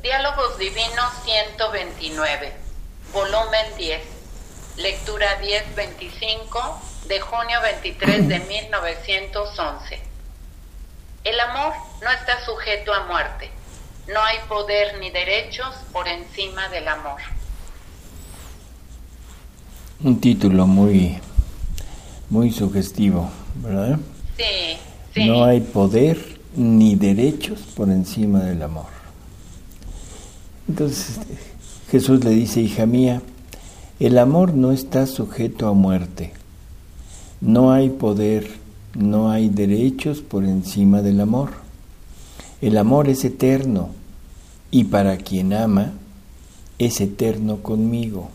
Diálogos Divinos 129, volumen 10, lectura 1025 de junio 23 de 1911. El amor no está sujeto a muerte. No hay poder ni derechos por encima del amor. Un título muy sugestivo, ¿verdad? Sí, sí. No hay poder ni derechos por encima del amor. Entonces Jesús le dice: hija mía, el amor no está sujeto a muerte. No hay poder, no hay derechos por encima del amor. El amor es eterno, y para quien ama, es eterno conmigo.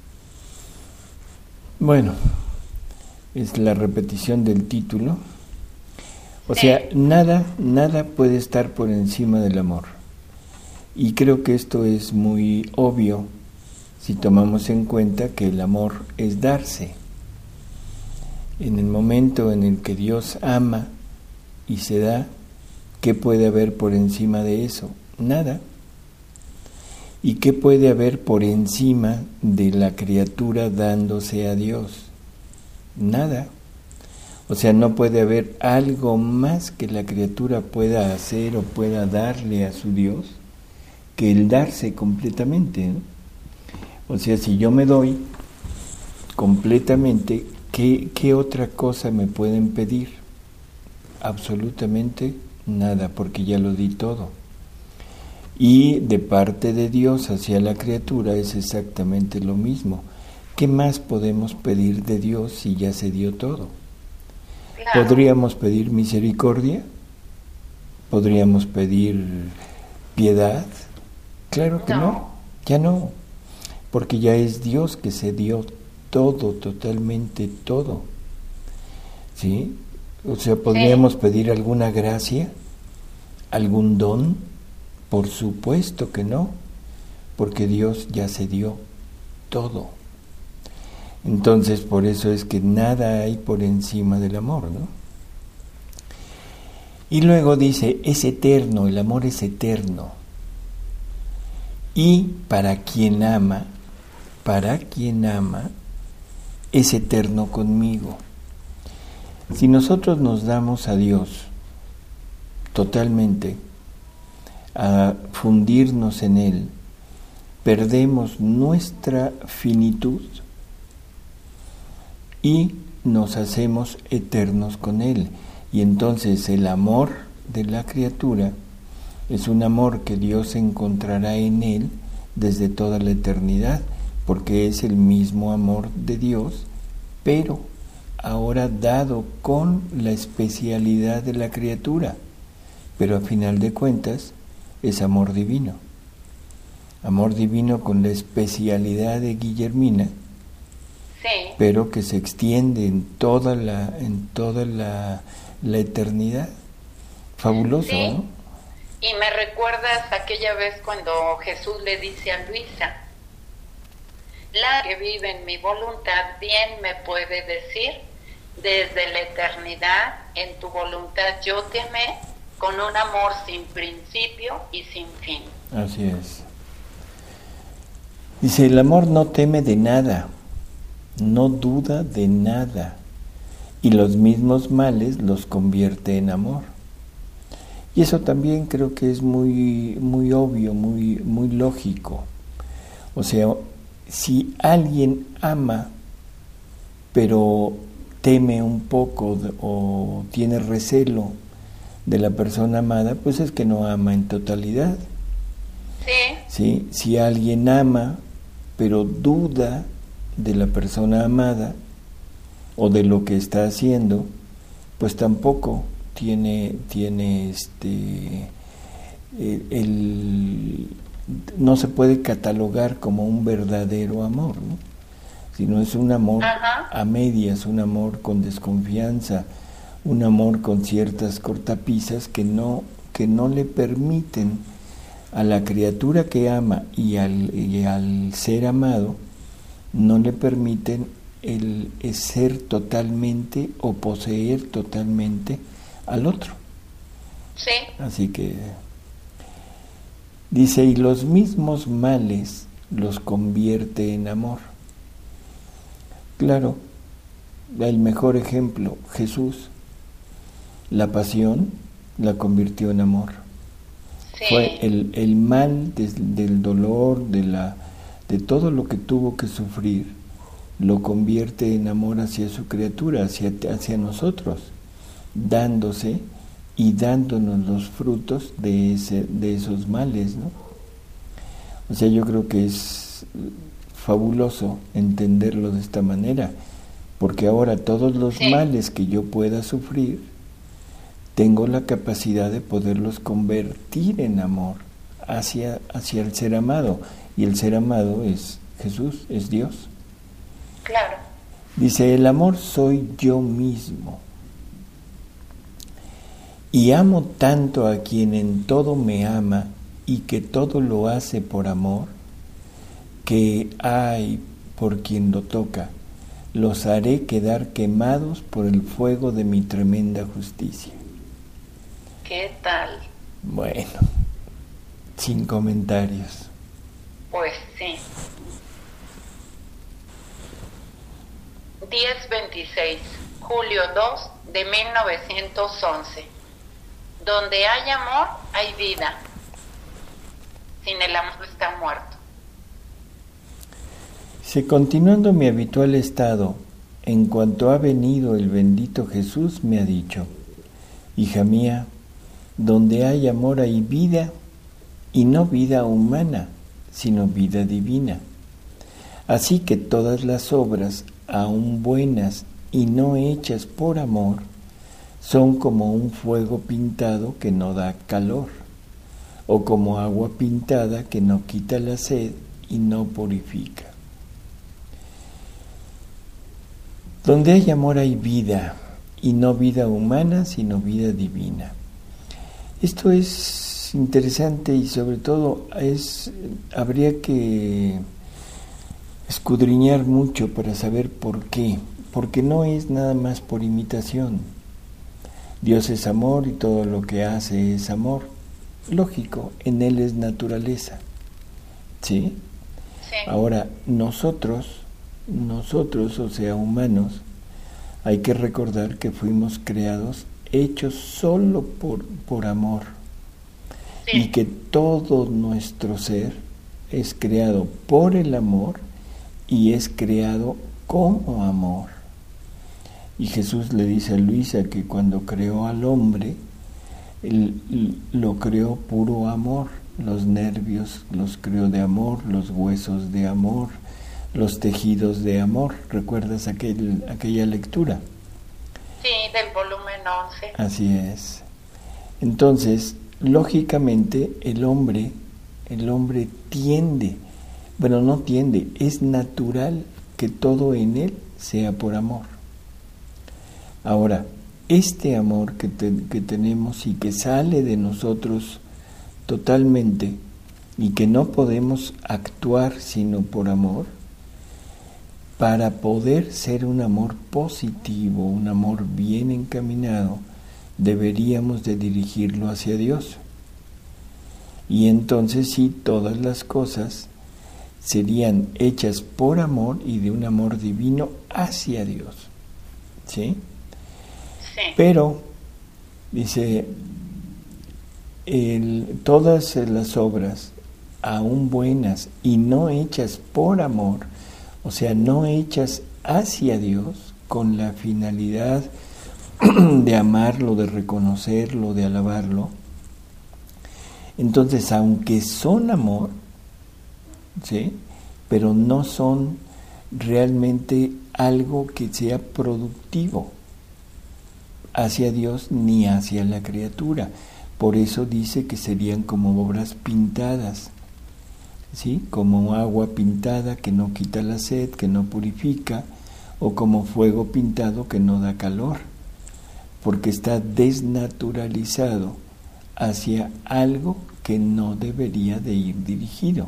Bueno, es la repetición del título. O sea, nada puede estar por encima del amor. Y creo que esto es muy obvio si tomamos en cuenta que el amor es darse. En el momento en el que Dios ama y se da, ¿qué puede haber por encima de eso? Nada. ¿Y qué puede haber por encima de la criatura dándose a Dios? Nada. O sea, no puede haber algo más que la criatura pueda hacer o pueda darle a su Dios que el darse completamente, ¿no? O sea, si yo me doy completamente, ¿qué otra cosa me pueden pedir? Absolutamente nada, porque ya lo di todo. Y de parte de Dios hacia la criatura es exactamente lo mismo. ¿Qué más podemos pedir de Dios si ya se dio todo? Claro. ¿Podríamos pedir misericordia? ¿Podríamos pedir piedad? Claro que no, ya no, porque ya es Dios que se dio todo, totalmente todo. ¿Sí? O sea, ¿podríamos pedir alguna gracia? ¿Algún don? Por supuesto que no, porque Dios ya se dio todo. Entonces, por eso es que nada hay por encima del amor, ¿no? Y luego dice, es eterno, el amor es eterno. Y para quien ama, es eterno conmigo. Si nosotros nos damos a Dios totalmente, a fundirnos en Él, perdemos nuestra finitud y nos hacemos eternos con Él. Y entonces el amor de la criatura es un amor que Dios encontrará en Él desde toda la eternidad, porque es el mismo amor de Dios, pero ahora dado con la especialidad de la criatura, pero a final de cuentas es amor divino con la especialidad de Guillermina, pero que se extiende en toda la eternidad. Fabuloso, ¿no? Y me recuerdas aquella vez cuando Jesús le dice a Luisa, la que vive en mi voluntad bien me puede decir, desde la eternidad en tu voluntad yo te amé con un amor sin principio y sin fin. Así es. Dice, el amor no teme de nada, no duda de nada, y los mismos males los convierte en amor. Y eso también creo que es muy obvio, muy lógico. O sea, si alguien ama, pero teme un poco o tiene recelo de la persona amada, pues es que no ama en totalidad. ¿Sí? Si alguien ama, pero duda de la persona amada o de lo que está haciendo, pues tampoco no se puede catalogar como un verdadero amor, ¿no? Sino es un amor a medias, un amor con desconfianza, un amor con ciertas cortapisas que no le permiten a la criatura que ama y al ser amado, no le permiten el ser totalmente o poseer totalmente al otro. Sí. Así que Dice, y los mismos males los convierte en amor. Claro, el mejor ejemplo, Jesús, la pasión la convirtió en amor. Sí. Fue el mal del dolor, de todo lo que tuvo que sufrir, lo convierte en amor hacia su criatura, hacia nosotros, dándose y dándonos los frutos de esos males, ¿no? O sea, yo creo que es fabuloso entenderlo de esta manera, porque ahora todos los males que yo pueda sufrir, tengo la capacidad de poderlos convertir en amor hacia el ser amado, y el ser amado es Jesús, es Dios. Claro. Dice, el amor soy yo mismo, y amo tanto a quien en todo me ama y que todo lo hace por amor, que ay por quien lo toca, los haré quedar quemados por el fuego de mi tremenda justicia. ¿Qué tal? Bueno, sin comentarios. Pues sí. 10-26, julio 2 de 1911. Donde hay amor, hay vida. Sin el amor está muerto. Si continuando mi habitual estado, en cuanto ha venido el bendito Jesús, me ha dicho, hija mía, donde hay amor hay vida, y no vida humana, sino vida divina. Así que todas las obras, aun buenas y no hechas por amor, son como un fuego pintado que no da calor, o como agua pintada que no quita la sed y no purifica. Donde hay amor hay vida, y no vida humana, sino vida divina. Esto es interesante y sobre todo habría que escudriñar mucho para saber por qué, porque no es nada más por imitación. Dios es amor y todo lo que hace es amor. Lógico, en Él es naturaleza. ¿Sí? Sí. Ahora, nosotros, o sea, humanos, hay que recordar que fuimos creados, hechos solo por amor. Sí. Y que todo nuestro ser es creado por el amor y es creado como amor. Y Jesús le dice a Luisa que cuando creó al hombre, Él lo creó puro amor. Los nervios los creó de amor, los huesos de amor, los tejidos de amor. ¿Recuerdas aquella lectura? Sí, del volumen 11. Así es. Entonces, lógicamente, el hombre tiende, bueno, no tiende, es natural que todo en él sea por amor. Ahora, este amor que tenemos y que sale de nosotros totalmente y que no podemos actuar sino por amor, para poder ser un amor positivo, un amor bien encaminado, deberíamos de dirigirlo hacia Dios. Y entonces sí, todas las cosas serían hechas por amor y de un amor divino hacia Dios. ¿Sí? Sí. Pero, dice, todas las obras, aun buenas y no hechas por amor, o sea, no hechas hacia Dios con la finalidad de amarlo, de reconocerlo, de alabarlo, entonces, aunque son amor, ¿sí?, pero no son realmente algo que sea productivo hacia Dios ni hacia la criatura. Por eso dice que serían como obras pintadas, ¿sí?, como agua pintada que no quita la sed, que no purifica, o como fuego pintado que no da calor, porque está desnaturalizado hacia algo que no debería de ir dirigido.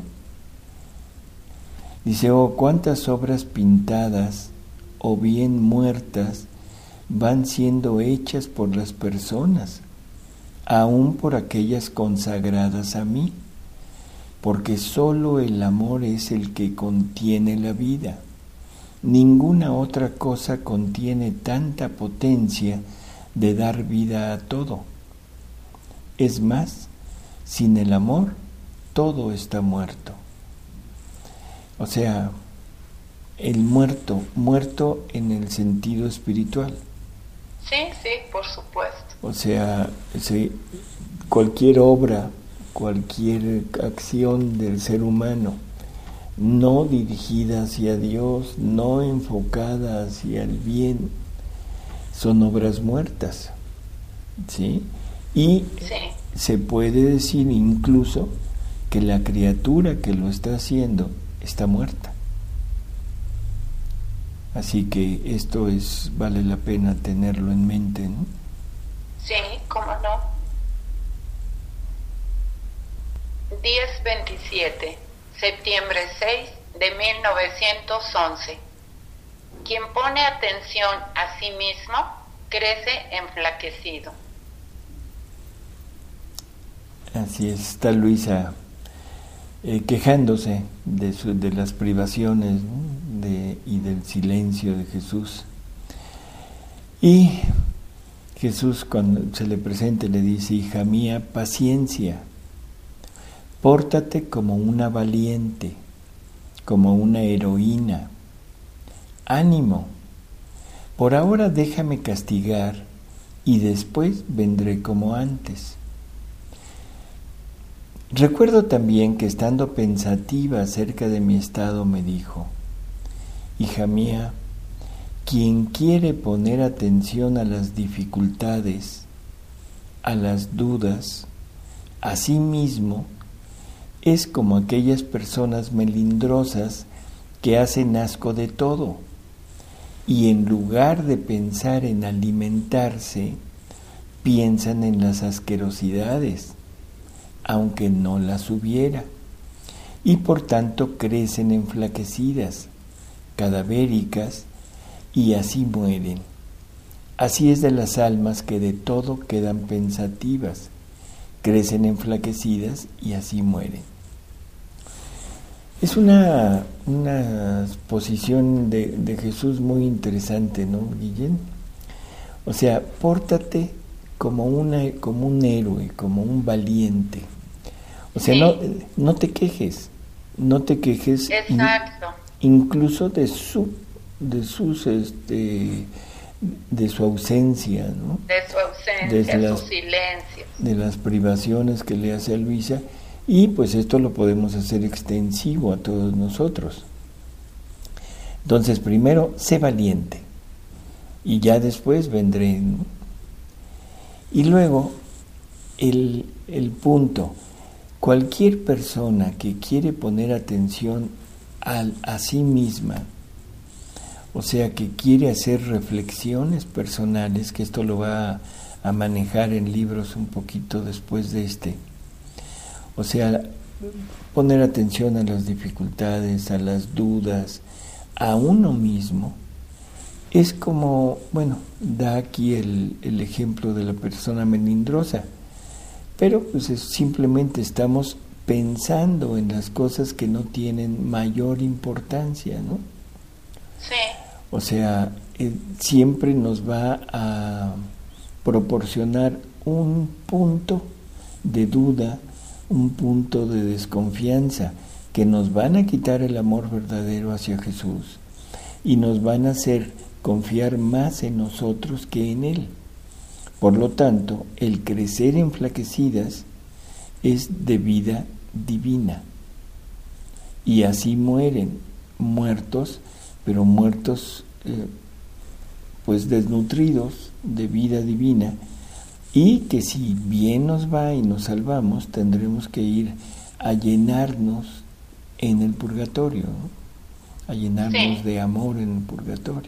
Dice, oh, cuántas obras pintadas o bien muertas van siendo hechas por las personas, aún por aquellas consagradas a mí, porque solo el amor es el que contiene la vida. Ninguna otra cosa contiene tanta potencia de dar vida a todo. Es más, sin el amor, todo está muerto. O sea, el muerto en el sentido espiritual. Sí, por supuesto. O sea, cualquier obra, cualquier acción del ser humano no dirigida hacia Dios, no enfocada hacia el bien, son obras muertas, ¿sí? Y se puede decir incluso que la criatura que lo está haciendo está muerta. Así que esto vale la pena tenerlo en mente, ¿no? Sí, cómo no. 10/27, septiembre 6 de 1911. Quien pone atención a sí mismo crece enflaquecido. Así es, está Luisa quejándose de las privaciones, ¿no? Y del silencio de Jesús. Y Jesús, cuando se le presenta, le dice: hija mía, paciencia, pórtate como una valiente, como una heroína. Ánimo, por ahora déjame castigar y después vendré como antes. Recuerdo también que, estando pensativa acerca de mi estado, me dijo: hija mía, quien quiere poner atención a las dificultades, a las dudas, a sí mismo, es como aquellas personas melindrosas que hacen asco de todo, y en lugar de pensar en alimentarse, piensan en las asquerosidades, aunque no las hubiera, y por tanto crecen enflaquecidas, cadavéricas, y así mueren. Así es de las almas que de todo quedan pensativas, crecen enflaquecidas y así mueren. Es una posición de Jesús muy interesante, ¿no, Guillén? O sea, pórtate como un héroe, como un valiente. O sea, no te quejes. Exacto. Incluso de su ausencia, ¿no? De su silencio. De las privaciones que le hace a Luisa, y pues esto lo podemos hacer extensivo a todos nosotros. Entonces, primero, sé valiente, y ya después vendré, ¿no? Y luego, el punto, cualquier persona que quiere poner atención a sí misma, o sea, que quiere hacer reflexiones personales, que esto lo va a manejar en libros un poquito después de este, o sea, poner atención a las dificultades, a las dudas, a uno mismo, es como, bueno, da aquí el ejemplo de la persona melindrosa, pero pues simplemente estamos pensando en las cosas que no tienen mayor importancia, ¿no? Sí. O sea, siempre nos va a proporcionar un punto de duda, un punto de desconfianza, que nos van a quitar el amor verdadero hacia Jesús y nos van a hacer confiar más en nosotros que en Él. Por lo tanto, el crecer enflaquecidas es de vida divina. Y así mueren, muertos, pero muertos pues desnutridos de vida divina, y que si bien nos va y nos salvamos, tendremos que ir a llenarnos en el purgatorio, ¿no? A llenarnos de amor en el purgatorio.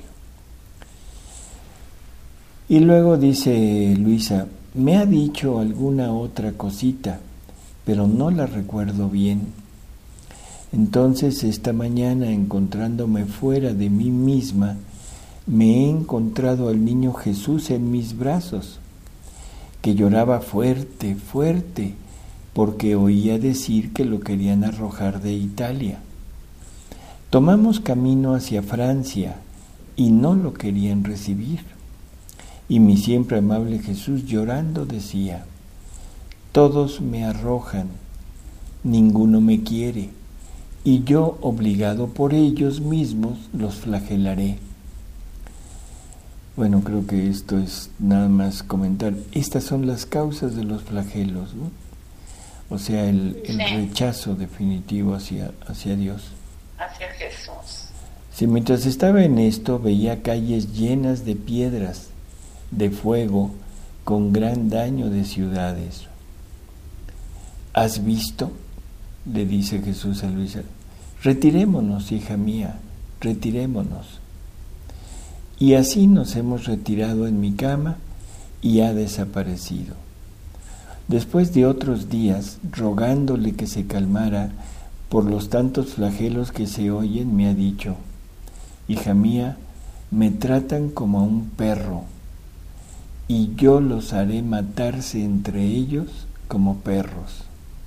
Y luego dice Luisa: me ha dicho alguna otra cosita, pero no la recuerdo bien. Entonces esta mañana, encontrándome fuera de mí misma, me he encontrado al niño Jesús en mis brazos, que lloraba fuerte, fuerte, porque oía decir que lo querían arrojar de Italia. Tomamos camino hacia Francia y no lo querían recibir. Y mi siempre amable Jesús llorando decía: todos me arrojan, ninguno me quiere, y yo, obligado por ellos mismos, los flagelaré. Bueno, creo que esto es nada más comentar. Estas son las causas de los flagelos, ¿no? O sea, el rechazo definitivo hacia Dios. Hacia Jesús. Si mientras estaba en esto veía calles llenas de piedras, de fuego, con gran daño de ciudades. ¿Has visto?, le dice Jesús a Luisa. Retirémonos, hija mía, retirémonos. Y así nos hemos retirado en mi cama y ha desaparecido. Después de otros días, rogándole que se calmara por los tantos flagelos que se oyen, me ha dicho: hija mía, me tratan como a un perro, y yo los haré matarse entre ellos como perros.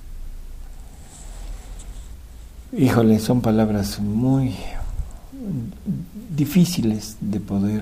Híjole, son palabras muy difíciles de poder,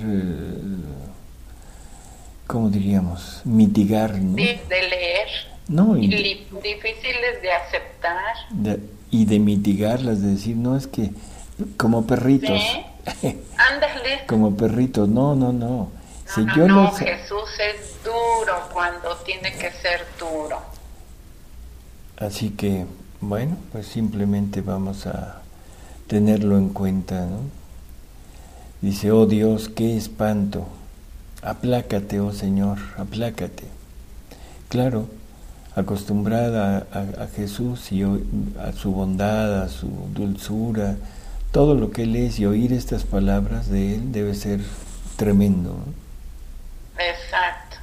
¿cómo diríamos?, mitigar, ¿no? De leer. No, y difíciles de aceptar. Y de mitigarlas, de decir, no, es que como perritos. ¿Sí? Ándale. Como perritos, no. No, Jesús es duro cuando tiene que ser duro. Así que, bueno, pues simplemente vamos a tenerlo en cuenta, ¿no? Dice: oh Dios, qué espanto, aplácate, oh Señor, aplácate. Claro, acostumbrada a Jesús y a su bondad, a su dulzura, todo lo que Él es, y oír estas palabras de Él debe ser tremendo, ¿no? Exacto.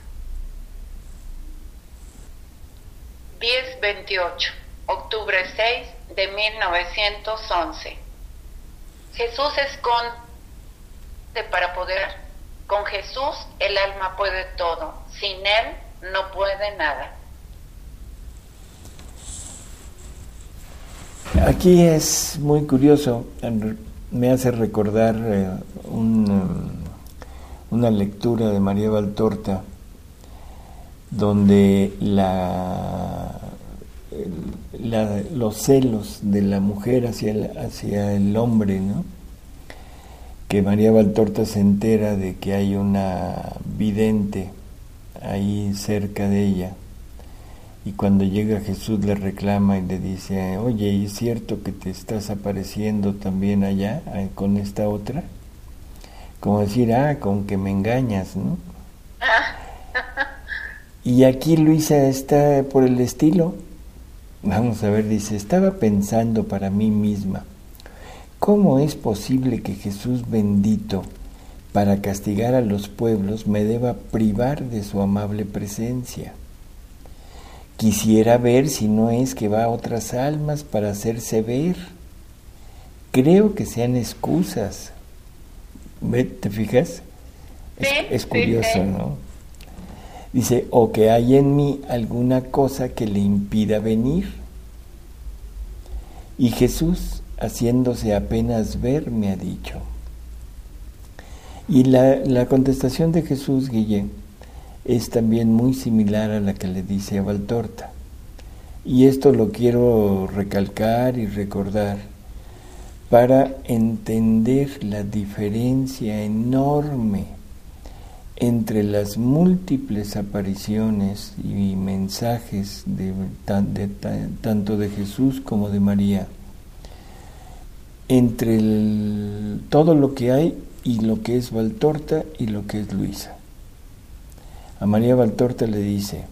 10/28, octubre 6 de 1911. Jesús esconde para poder. Con Jesús el alma puede todo. Sin Él no puede nada. Aquí es muy curioso, me hace recordar una lectura de María Valtorta, donde los celos de la mujer hacia el hombre, ¿no? Que María Valtorta se entera de que hay una vidente ahí cerca de ella, y cuando llega Jesús le reclama y le dice: oye, ¿y es cierto que te estás apareciendo también allá con esta otra? Como decir, con que me engañas, ¿no? Y aquí Luisa está por el estilo. Vamos a ver, dice: estaba pensando para mí misma, ¿cómo es posible que Jesús bendito, para castigar a los pueblos, me deba privar de su amable presencia? Quisiera ver si no es que va a otras almas para hacerse ver. Creo que sean excusas. ¿Te fijas? Sí, es curioso, sí. ¿no? Dice: o que hay en mí alguna cosa que le impida venir. Y Jesús, haciéndose apenas ver, me ha dicho. Y la contestación de Jesús, Guille, es también muy similar a la que le dice a Valtorta. Y esto lo quiero recalcar y recordar para entender la diferencia enorme entre las múltiples apariciones y mensajes tanto de Jesús como de María, entre todo lo que hay y lo que es Valtorta y lo que es Luisa. A María Valtorta le dice: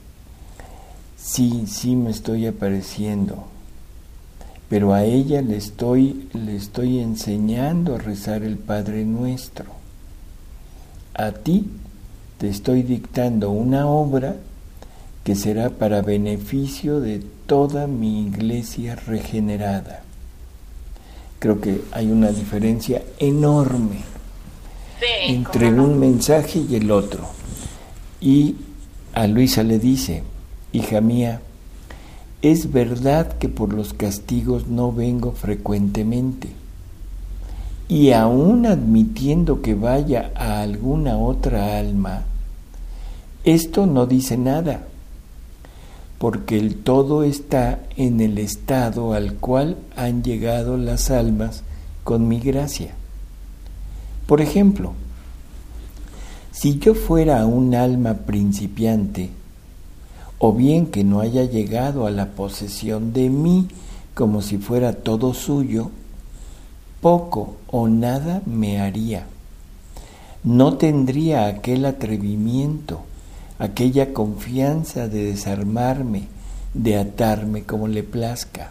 sí me estoy apareciendo, pero a ella le estoy enseñando a rezar el Padre Nuestro. A ti te estoy dictando una obra que será para beneficio de toda mi iglesia regenerada. Creo que hay una diferencia enorme entre un mensaje y el otro. Y a Luisa le dice: hija mía, es verdad que por los castigos no vengo frecuentemente, y aun admitiendo que vaya a alguna otra alma, esto no dice nada, porque el todo está en el estado al cual han llegado las almas con mi gracia. Por ejemplo, si yo fuera un alma principiante, o bien que no haya llegado a la posesión de mí como si fuera todo suyo, poco o nada me haría. No tendría aquel atrevimiento, aquella confianza de desarmarme, de atarme como le plazca.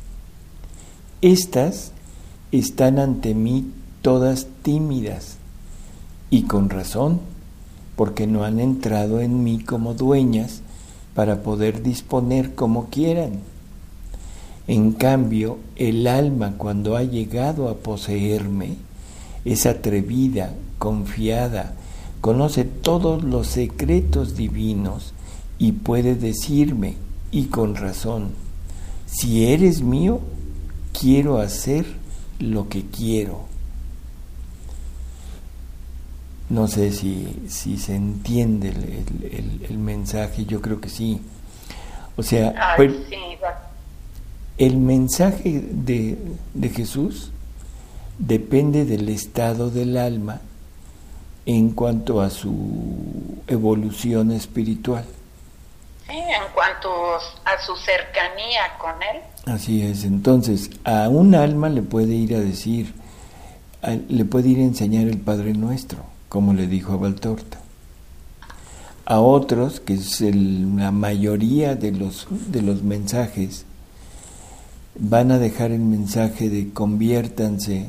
Estas están ante mí todas tímidas, y con razón, porque no han entrado en mí como dueñas para poder disponer como quieran. En cambio, el alma, cuando ha llegado a poseerme, es atrevida, confiada, conoce todos los secretos divinos y puede decirme, y con razón, si eres mío, quiero hacer lo que quiero. No sé si se entiende el mensaje, yo creo que sí. O sea, pues, sí, va. El mensaje de Jesús depende del estado del alma en cuanto a su evolución espiritual. Sí, en cuanto a su cercanía con él. Así es. Entonces, a un alma le puede ir a decir, le puede ir a enseñar el Padre Nuestro, como le dijo a Valtorta. A otros, que es la mayoría de los mensajes, van a dejar el mensaje de conviértanse,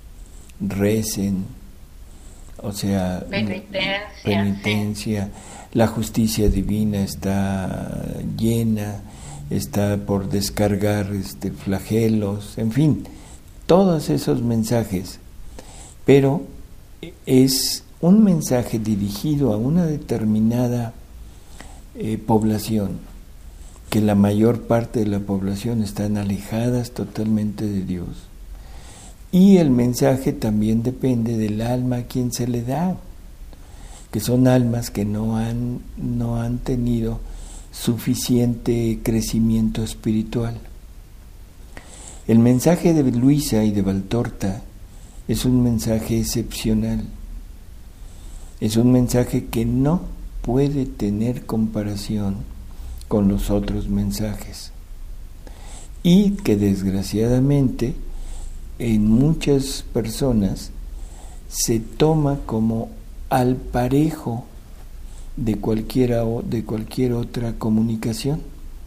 recen, o sea, penitencia, sí. La justicia divina está llena, está por descargar flagelos, en fin, todos esos mensajes, pero es un mensaje dirigido a una determinada población, que la mayor parte de la población están alejadas totalmente de Dios. Y el mensaje también depende del alma a quien se le da, que son almas que no han tenido suficiente crecimiento espiritual. El mensaje de Luisa y de Valtorta es un mensaje excepcional, es un mensaje que no puede tener comparación con los otros mensajes, y que desgraciadamente en muchas personas se toma como al parejo de cualquier otra comunicación,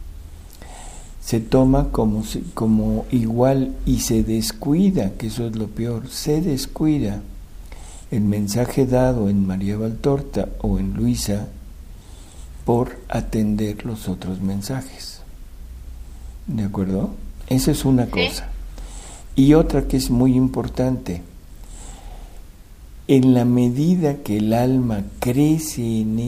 se toma como igual, y se descuida, que eso es lo peor, se descuida el mensaje dado en María Valtorta o en Luisa por atender los otros mensajes. ¿De acuerdo? Esa es una cosa. Y otra que es muy importante: en la medida que el alma crece en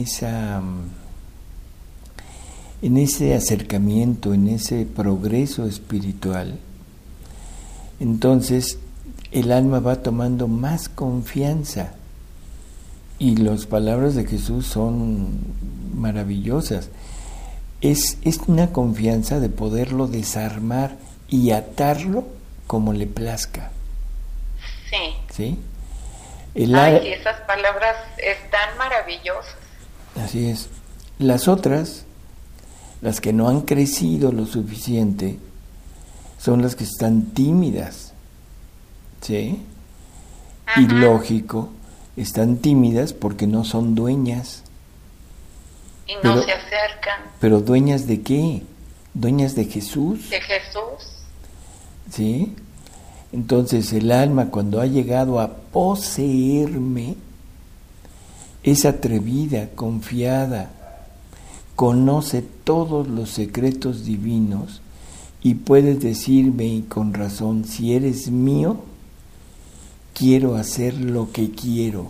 ese acercamiento, en ese progreso espiritual, entonces el alma va tomando más confianza. Y las palabras de Jesús son maravillosas. Es una confianza de poderlo desarmar y atarlo como le plazca. Sí. ¿Sí? Esas palabras están maravillosas. Así es. Las otras, las que no han crecido lo suficiente, son las que están tímidas. ¿Sí? Ajá. Y lógico, están tímidas porque no son dueñas. Y no se acercan. ¿Pero dueñas de qué? ¿Dueñas de Jesús? De Jesús. ¿Sí? Entonces el alma, cuando ha llegado a poseerme, es atrevida, confiada, conoce todos los secretos divinos y puede decirme, y con razón, si eres mío, quiero hacer lo que quiero.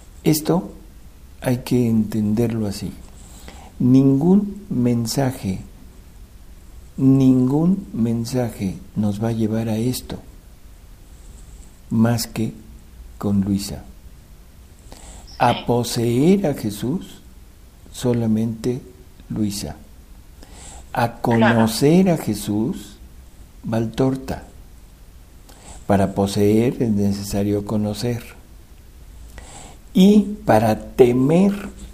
Esto hay que entenderlo así. Ningún mensaje ningún mensaje nos va a llevar a esto más que con Luisa. A poseer a Jesús solamente Luisa. A conocer a Jesús Valtorta. Para poseer es necesario conocer. Y para temer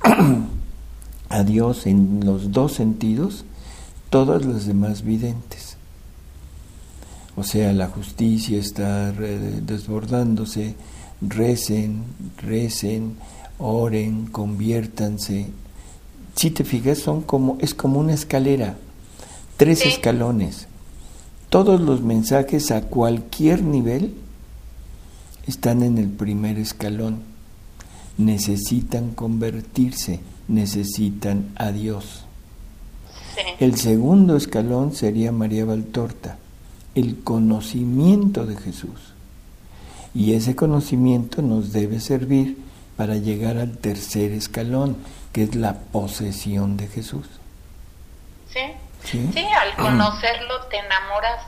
a Dios en los dos sentidos, todas las demás videntes. O sea, la justicia está desbordándose, recen, oren, conviértanse. Si te fijas, es como una escalera, 3 escalones. Todos los mensajes a cualquier nivel están en el primer escalón. Necesitan convertirse, necesitan a Dios. El segundo escalón sería María Valtorta, el conocimiento de Jesús. Y ese conocimiento nos debe servir para llegar al tercer escalón, que es la posesión de Jesús. Sí, al conocerlo te enamoras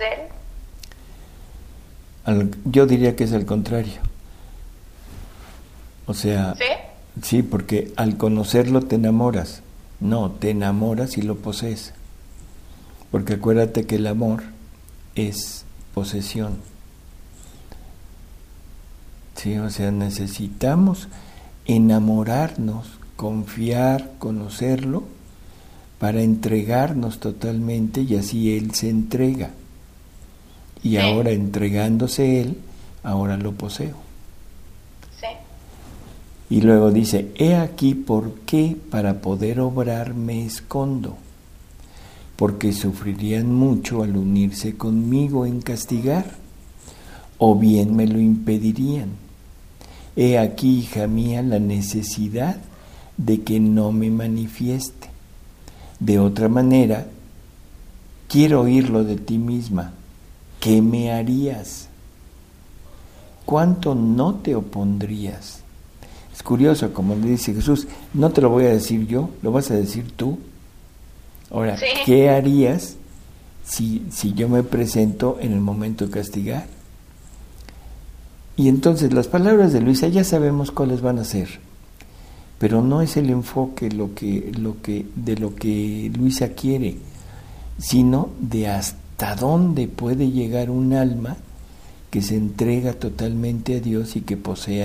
de él. Yo diría que es al contrario. O sea, sí, porque al conocerlo te enamoras. No, te enamoras y lo posees. Porque acuérdate que el amor es posesión. Sí, o sea, necesitamos enamorarnos, confiar, conocerlo, para entregarnos totalmente, y así Él se entrega. Y ahora, entregándose Él, ahora lo poseo. Y luego dice, he aquí por qué para poder obrar me escondo, porque sufrirían mucho al unirse conmigo en castigar, o bien me lo impedirían. He aquí, hija mía, la necesidad de que no me manifieste. De otra manera, quiero oírlo de ti misma. ¿Qué me harías? ¿Cuánto no te opondrías? Es curioso, como le dice Jesús, no te lo voy a decir yo, lo vas a decir tú. Ahora, ¿qué harías si yo me presento en el momento de castigar? Y entonces las palabras de Luisa ya sabemos cuáles van a ser, pero no es el enfoque de lo que Luisa quiere, sino de hasta dónde puede llegar un alma que se entrega totalmente a Dios y que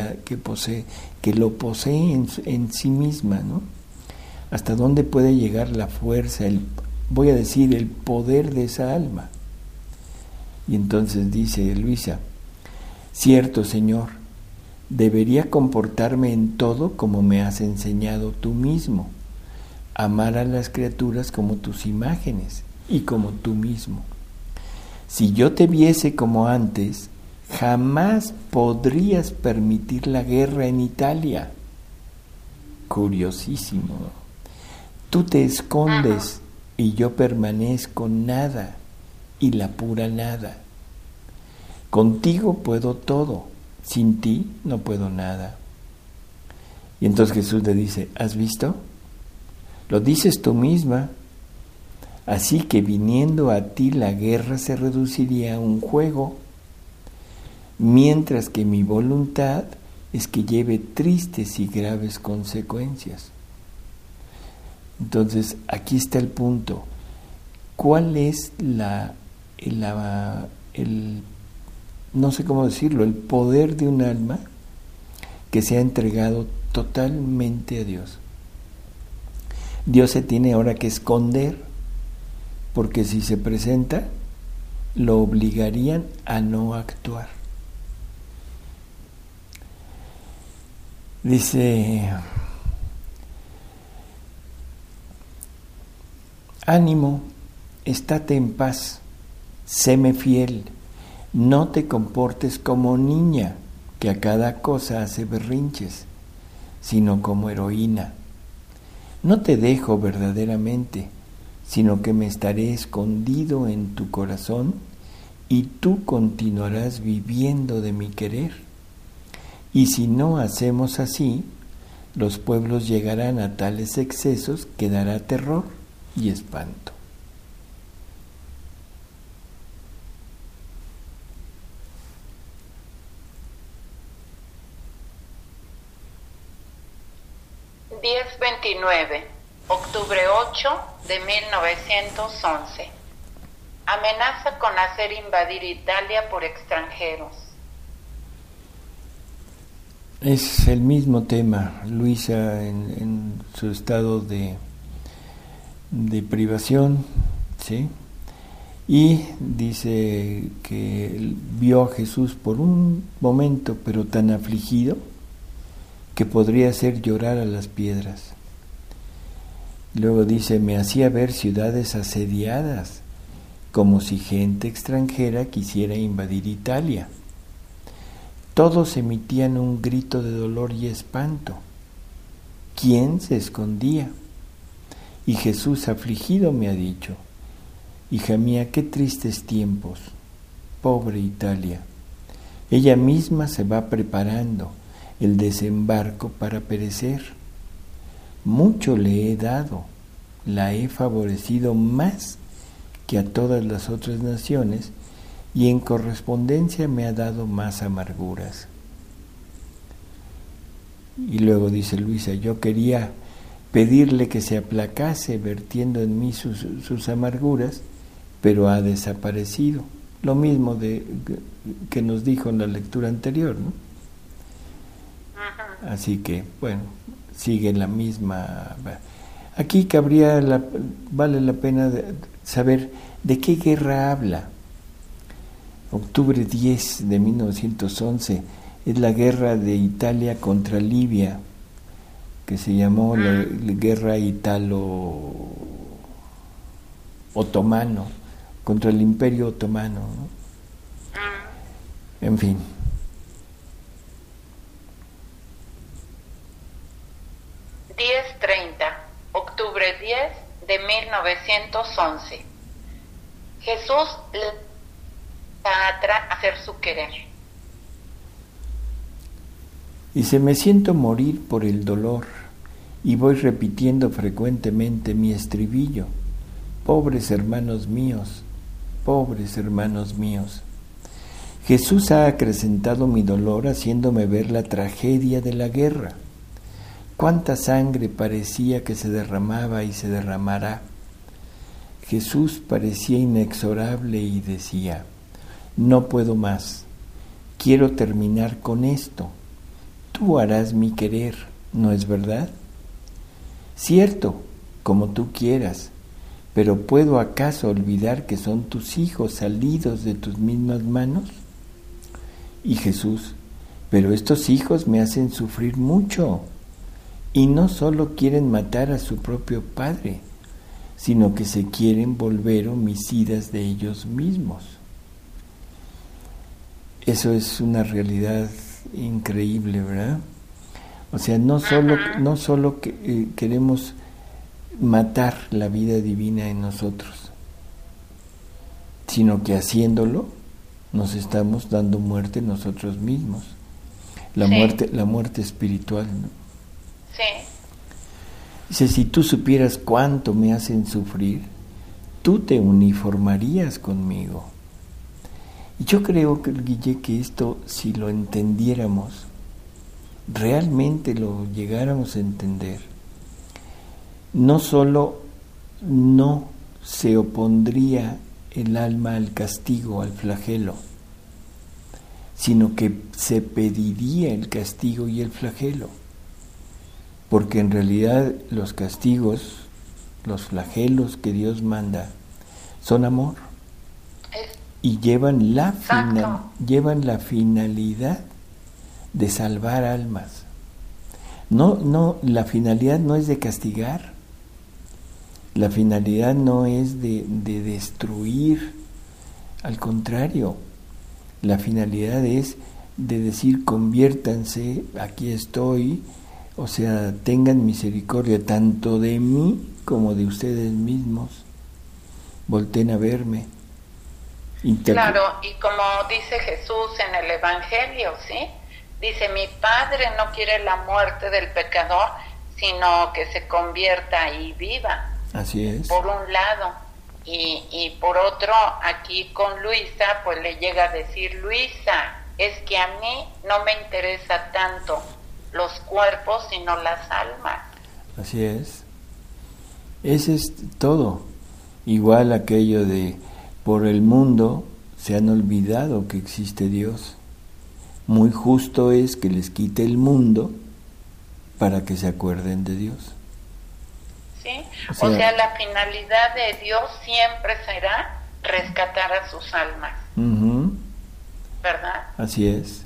lo posee en sí misma, ¿no? Hasta dónde puede llegar la fuerza, el poder de esa alma. Y entonces dice Luisa, cierto, Señor, debería comportarme en todo como me has enseñado tú mismo, amar a las criaturas como tus imágenes y como tú mismo. Si yo te viese como antes, jamás podrías permitir la guerra en Italia. Curiosísimo, ¿no? Tú te escondes y yo permanezco nada y la pura nada. Contigo puedo todo, sin ti no puedo nada. Y entonces Jesús le dice, ¿has visto? Lo dices tú misma. Así que viniendo a ti la guerra se reduciría a un juego, mientras que mi voluntad es que lleve tristes y graves consecuencias. Entonces, aquí está el punto. ¿Cuál es no sé cómo decirlo, el poder de un alma que se ha entregado totalmente a Dios? Dios se tiene ahora que esconder, porque si se presenta, lo obligarían a no actuar. Dice, ánimo, estate en paz, séme fiel, no te comportes como niña que a cada cosa hace berrinches, sino como heroína. No te dejo verdaderamente, sino que me estaré escondido en tu corazón y tú continuarás viviendo de mi querer. Y si no hacemos así, los pueblos llegarán a tales excesos que dará terror y espanto. 1029, octubre 8 de 1911. Amenaza con hacer invadir Italia por extranjeros. Es el mismo tema. Luisa en su estado de privación, ¿sí? Y dice que vio a Jesús por un momento, pero tan afligido que podría hacer llorar a las piedras. Luego dice, me hacía ver ciudades asediadas, como si gente extranjera quisiera invadir Italia. Todos emitían un grito de dolor y espanto. ¿Quién se escondía? Y Jesús afligido me ha dicho, hija mía, qué tristes tiempos, pobre Italia. Ella misma se va preparando el desembarco para perecer. Mucho le he dado, la he favorecido más que a todas las otras naciones, y en correspondencia me ha dado más amarguras. Y luego dice Luisa, yo quería pedirle que se aplacase vertiendo en mí sus amarguras, pero ha desaparecido. Lo mismo que nos dijo en la lectura anterior, ¿no? Así que, bueno, sigue la misma. Aquí vale la pena saber de qué guerra habla. Octubre 10 de 1911 es la guerra de Italia contra Libia, que se llamó la guerra italo-otomano, contra el Imperio Otomano, ¿no? En fin. Octubre 10 de 1911. Jesús le atra a hacer su querer. Dice, me siento morir por el dolor y voy repitiendo frecuentemente mi estribillo. Pobres hermanos míos, pobres hermanos míos. Jesús ha acrecentado mi dolor haciéndome ver la tragedia de la guerra. Cuánta sangre parecía que se derramaba y se derramará. Jesús parecía inexorable y decía, no puedo más, quiero terminar con esto. Tú harás mi querer, ¿no es verdad? Cierto, como tú quieras, pero ¿puedo acaso olvidar que son tus hijos salidos de tus mismas manos? Y Jesús, pero estos hijos me hacen sufrir mucho. Y no solo quieren matar a su propio padre, sino que se quieren volver homicidas de ellos mismos. Eso es una realidad increíble, ¿verdad? O sea, no solo queremos matar la vida divina en nosotros, sino que haciéndolo nos estamos dando muerte nosotros mismos. La muerte espiritual, ¿no? Sí. Dice, si tú supieras cuánto me hacen sufrir, tú te uniformarías conmigo. Y yo creo, Guille, que esto, si lo entendiéramos, realmente lo llegáramos a entender, no solo no se opondría el alma al castigo, al flagelo, sino que se pediría el castigo y el flagelo. Porque en realidad los castigos, los flagelos que Dios manda, son amor y llevan la finalidad de salvar almas. No, la finalidad no es de castigar, la finalidad no es de destruir, al contrario, la finalidad es de decir, conviértanse, aquí estoy. O sea, tengan misericordia tanto de mí como de ustedes mismos. Volten a verme. Claro, y como dice Jesús en el Evangelio, ¿sí? Dice, mi Padre no quiere la muerte del pecador, sino que se convierta y viva. Así es. Por un lado. Y por otro, aquí con Luisa, pues le llega a decir, Luisa, es que a mí no me interesa tanto los cuerpos, sino las almas. Así es. Ese es todo. Igual aquello de por el mundo se han olvidado que existe Dios. Muy justo es que les quite el mundo para que se acuerden de Dios. Sí, o sea, la finalidad de Dios siempre será rescatar a sus almas. ¿Verdad? Así es.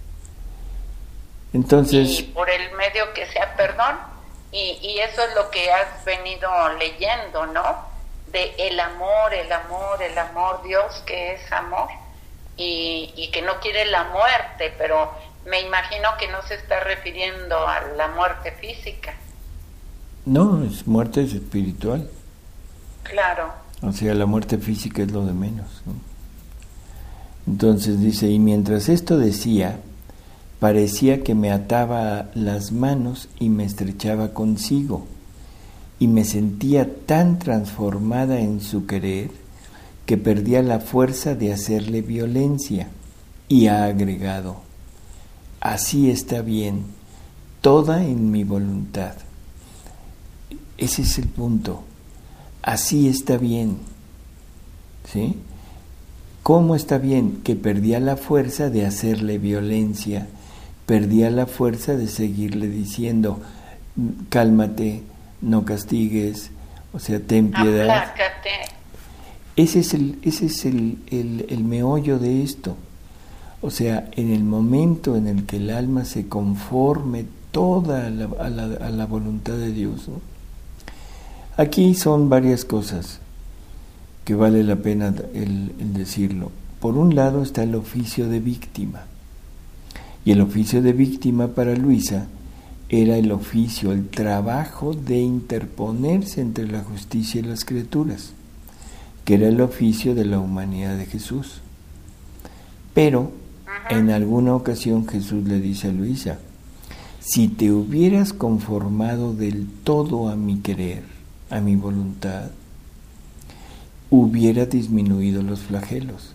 Entonces, y por el medio que sea, perdón, y eso es lo que has venido leyendo, ¿no? De el amor, Dios que es amor, y que no quiere la muerte, pero me imagino que no se está refiriendo a la muerte física. No, es muerte espiritual. Claro. O sea, la muerte física es lo de menos, ¿no? Entonces dice, y mientras esto decía, parecía que me ataba las manos y me estrechaba consigo, y me sentía tan transformada en su querer que perdía la fuerza de hacerle violencia, y ha agregado, así está bien, toda en mi voluntad. Ese es el punto, así está bien, ¿sí? ¿Cómo está bien? Que perdía la fuerza de hacerle violencia, perdía la fuerza de seguirle diciendo, cálmate, no castigues, o sea, ten piedad. Aplácate. Ese es el meollo de esto. O sea, en el momento en el que el alma se conforme toda a la voluntad de Dios, ¿no? Aquí son varias cosas que vale la pena el decirlo. Por un lado está el oficio de víctima. Y el oficio de víctima para Luisa era el oficio, el trabajo de interponerse entre la justicia y las criaturas, que era el oficio de la humanidad de Jesús. Pero en alguna ocasión Jesús le dice a Luisa, si te hubieras conformado del todo a mi querer, a mi voluntad, hubiera disminuido los flagelos.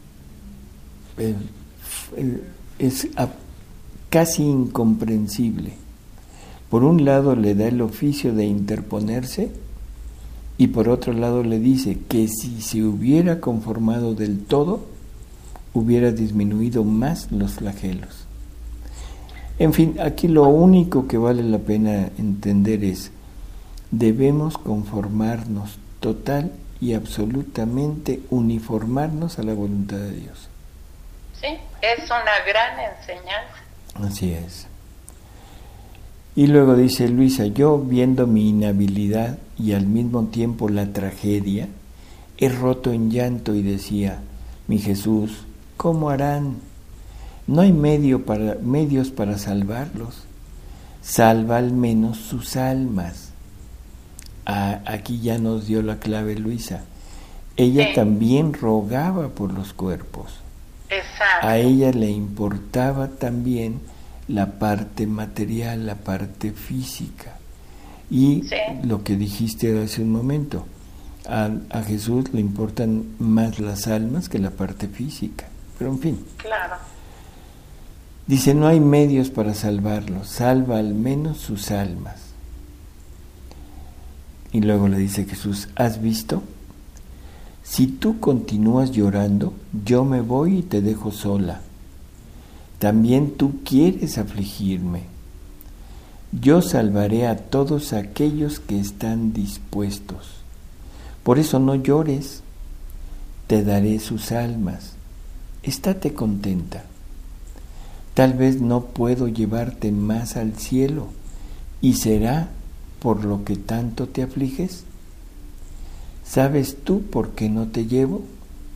Es casi incomprensible. Por un lado le da el oficio de interponerse y por otro lado le dice que si se hubiera conformado del todo, hubiera disminuido más los flagelos. En fin, aquí lo único que vale la pena entender es, debemos conformarnos total y absolutamente uniformarnos a la voluntad de Dios. Sí, es una gran enseñanza. Así es. Y luego dice Luisa, yo viendo mi inhabilidad y al mismo tiempo la tragedia, he roto en llanto y decía, mi Jesús, ¿cómo harán? No hay medios para salvarlos. Salva al menos sus almas. Aquí ya nos dio la clave Luisa. Ella también rogaba por los cuerpos. Exacto. A ella le importaba también la parte material, la parte física. Y lo que dijiste hace un momento, a Jesús le importan más las almas que la parte física. Pero en fin. Claro. Dice, no hay medios para salvarlos, salva al menos sus almas. Y luego le dice Jesús, ¿has visto? Si tú continúas llorando, yo me voy y te dejo sola. También tú quieres afligirme. Yo salvaré a todos aquellos que están dispuestos. Por eso no llores, te daré sus almas. Estate contenta. Tal vez no puedo llevarte más al cielo, y será por lo que tanto te afliges. ¿Sabes tú por qué no te llevo?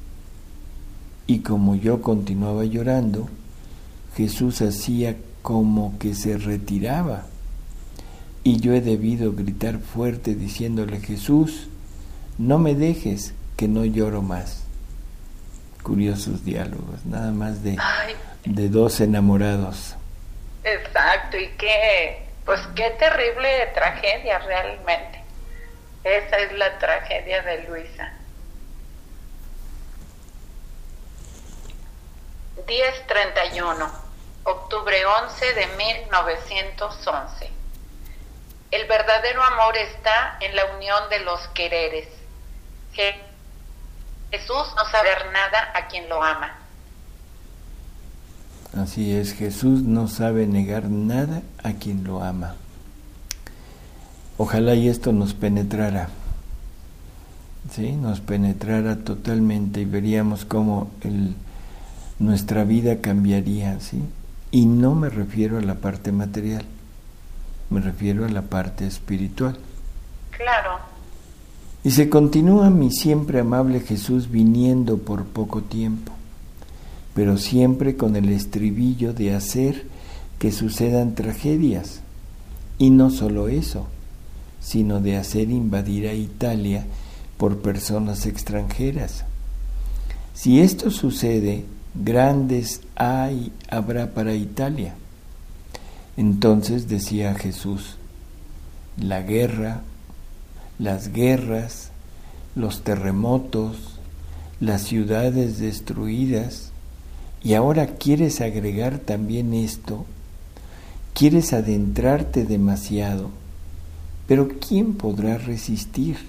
Y como yo continuaba llorando, Jesús hacía como que se retiraba, y yo he debido gritar fuerte diciéndole, Jesús, no me dejes, que no lloro más. Curiosos diálogos, nada más de dos enamorados. Exacto, y qué terrible tragedia realmente. Esa es la tragedia de Luisa. 10:31, octubre 11 de 1911. El verdadero amor está en la unión de los quereres. Jesús no sabe dar nada a quien lo ama. Así es, Jesús no sabe negar nada a quien lo ama. Ojalá y esto nos penetrara, ¿sí? Nos penetrara totalmente y veríamos cómo nuestra vida cambiaría, ¿sí? Y no me refiero a la parte material, me refiero a la parte espiritual. Claro. Y se continúa mi siempre amable Jesús viniendo por poco tiempo, pero siempre con el estribillo de hacer que sucedan tragedias, y no solo eso, sino de hacer invadir a Italia por personas extranjeras. Si esto sucede, grandes habrá para Italia. Entonces decía Jesús, la guerra, las guerras, los terremotos, las ciudades destruidas, y ahora quieres agregar también esto, quieres adentrarte demasiado, pero ¿quién podrá resistir?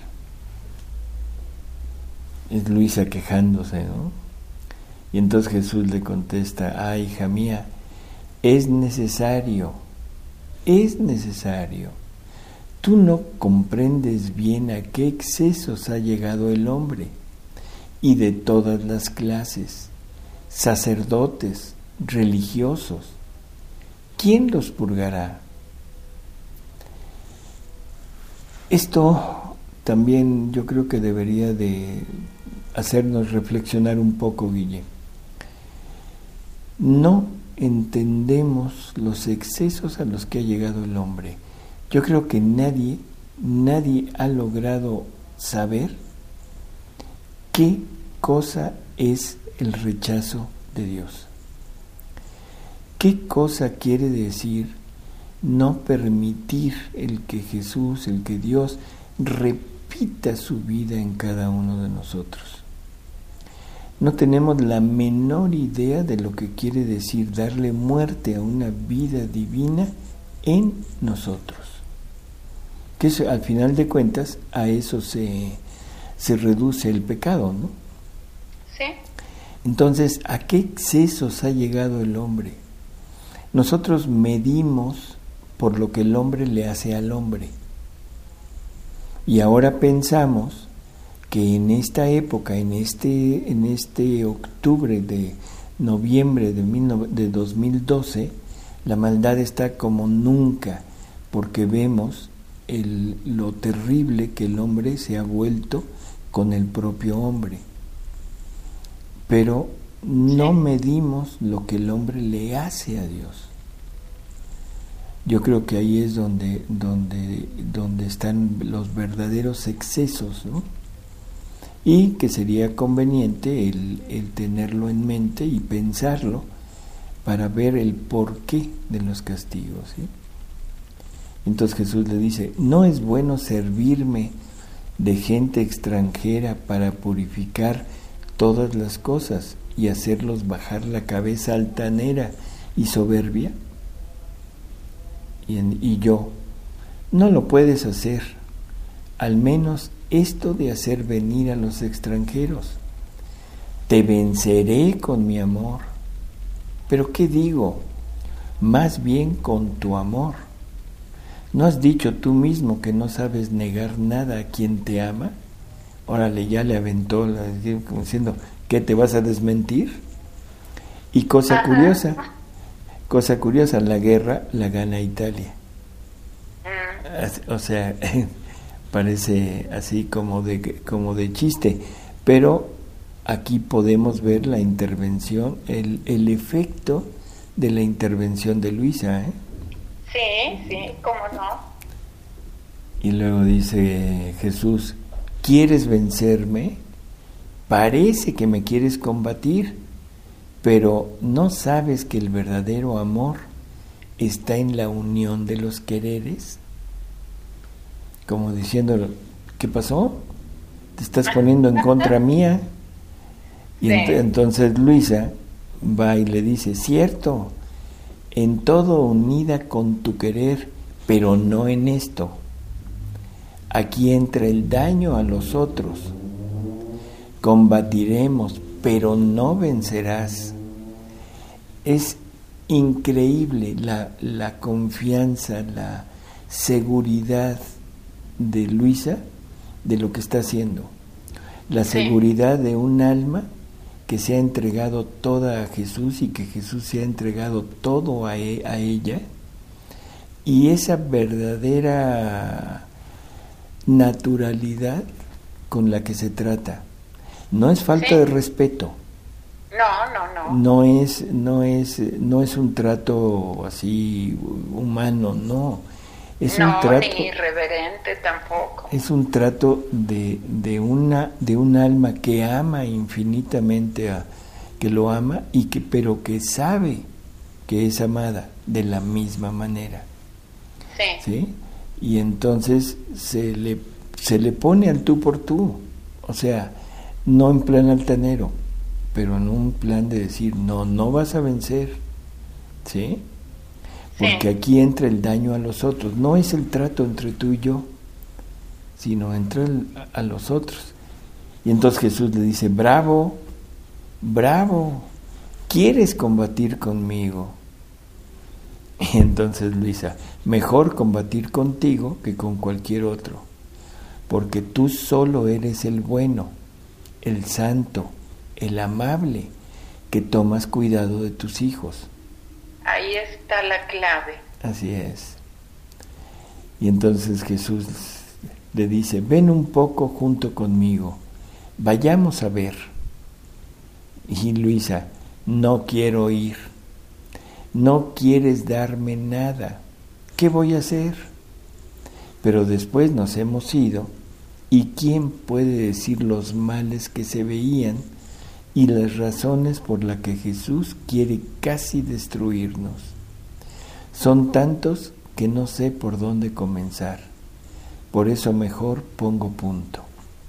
Es Luisa quejándose, ¿no? Y entonces Jesús le contesta, hija mía, es necesario. Tú no comprendes bien a qué excesos ha llegado el hombre, y de todas las clases, sacerdotes, religiosos. ¿Quién los purgará? Esto también yo creo que debería de hacernos reflexionar un poco, Guille. No entendemos los excesos a los que ha llegado el hombre. Yo creo que nadie ha logrado saber qué cosa es el rechazo de Dios. ¿Qué cosa quiere decir no permitir el que Jesús, el que Dios repita su vida en cada uno de nosotros? No tenemos la menor idea de lo que quiere decir darle muerte a una vida divina en nosotros. Que eso, al final de cuentas, a eso se reduce el pecado, ¿no? Sí. Entonces, ¿a qué excesos ha llegado el hombre? Nosotros medimos por lo que el hombre le hace al hombre. Y ahora pensamos que en esta época, en este octubre de noviembre de 2012, la maldad está como nunca, porque vemos lo terrible que el hombre se ha vuelto con el propio hombre. Pero no medimos lo que el hombre le hace a Dios. Yo creo que ahí es donde están los verdaderos excesos, ¿no? Y que sería conveniente el tenerlo en mente y pensarlo para ver el porqué de los castigos, ¿sí? Entonces Jesús le dice, no es bueno servirme de gente extranjera para purificar todas las cosas y hacerlos bajar la cabeza altanera y soberbia. Y yo, no lo puedes hacer, al menos esto de hacer venir a los extranjeros. Te venceré con mi amor. ¿Pero qué digo? Más bien con tu amor. ¿No has dicho tú mismo que no sabes negar nada a quien te ama? Órale, ya le aventó, como diciendo, ¿qué te vas a desmentir? Y cosa curiosa, la guerra la gana Italia. O sea, parece así como de chiste, pero aquí podemos ver la intervención, el efecto de la intervención de Luisa, ¿eh? Sí, cómo no. Y luego dice Jesús, ¿quieres vencerme? Parece que me quieres combatir, pero ¿no sabes que el verdadero amor está en la unión de los quereres? Como diciendo, ¿qué pasó? ¿Te estás poniendo en contra mía? Y entonces Luisa va y le dice, cierto, en todo unida con tu querer, pero no en esto. Aquí entra el daño a los otros. Combatiremos, pero no vencerás. Es increíble la confianza, la seguridad de Luisa de lo que está haciendo. La seguridad de un alma que se ha entregado toda a Jesús y que Jesús se ha entregado todo a ella, y esa verdadera naturalidad con la que se trata. No es falta de respeto. No es un trato así humano, no. Es un trato, ni irreverente tampoco. Es un trato de un alma que ama infinitamente, que lo ama, pero que sabe que es amada de la misma manera. ¿Sí? Y entonces se le pone al tú por tú. O sea, no en plan altanero, pero en un plan de decir, no vas a vencer. ¿Sí? Porque aquí entra el daño a los otros. No es el trato entre tú y yo, sino entra a los otros. Y entonces Jesús le dice, bravo, ¿quieres combatir conmigo? Y entonces Luisa, mejor combatir contigo que con cualquier otro, porque tú solo eres el bueno, el santo, el amable, que tomas cuidado de tus hijos. Ahí está la clave. Así es. Y entonces Jesús le dice, ven un poco junto conmigo, vayamos a ver. Y Luisa, no quiero ir, no quieres darme nada, ¿qué voy a hacer? Pero después nos hemos ido, y ¿quién puede decir los males que se veían y las razones por las que Jesús quiere casi destruirnos? Son tantos que no sé por dónde comenzar. Por eso mejor pongo punto.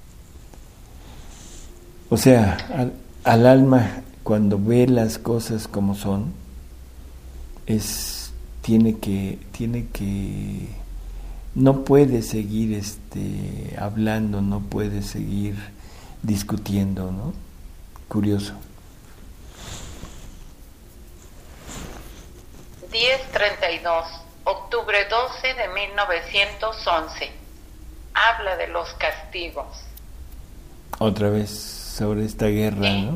O sea, al alma, cuando ve las cosas como son, tiene que no puede seguir hablando, no puede seguir discutiendo, ¿no? Curioso. 10:32, octubre 12 de 1911. Habla de los castigos. Otra vez sobre esta guerra, ¿no?